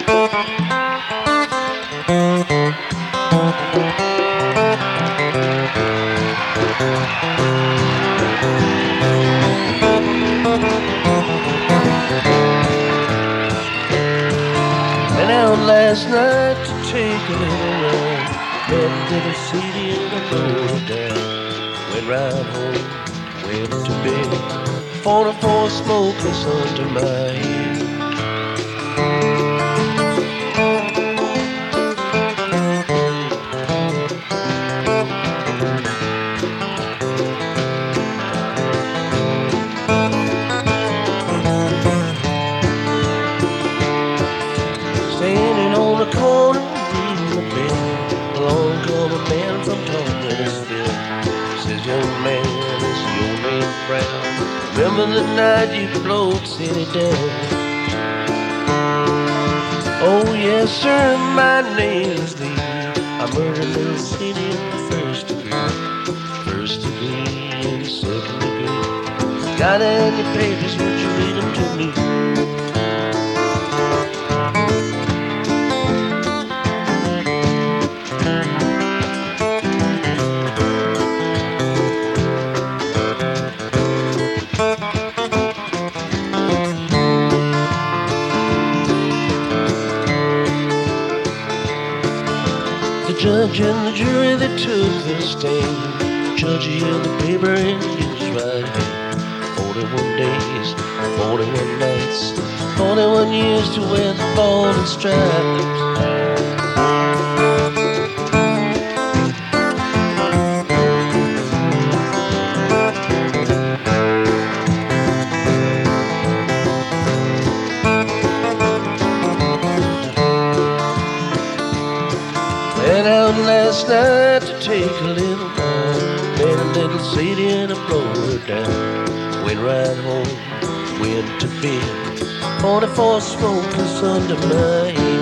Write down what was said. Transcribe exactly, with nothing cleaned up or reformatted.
Went out last night to take a little run. Met little city and I rode down. Went right home, went to bed. Forty-four smokeless under my head. Standing on the corner, reading the bell. Along come a man from Thomasville. Says, young man, is your name Brown? Remember the night you blowed city down? Oh yes, sir, my name is Lee. I murdered little city in the first degree. First degree and second degree. Got any papers, would you read them to me? The judge and the jury, they took the stand. Judge held the paper in his right hand. Forty-one days, forty-one nights, forty-one years to wear the ball and stripes. Went out last night to take a little walk. Met a little city and I blowed her down. Went right home, went to bed. Forty-four smokers under my head.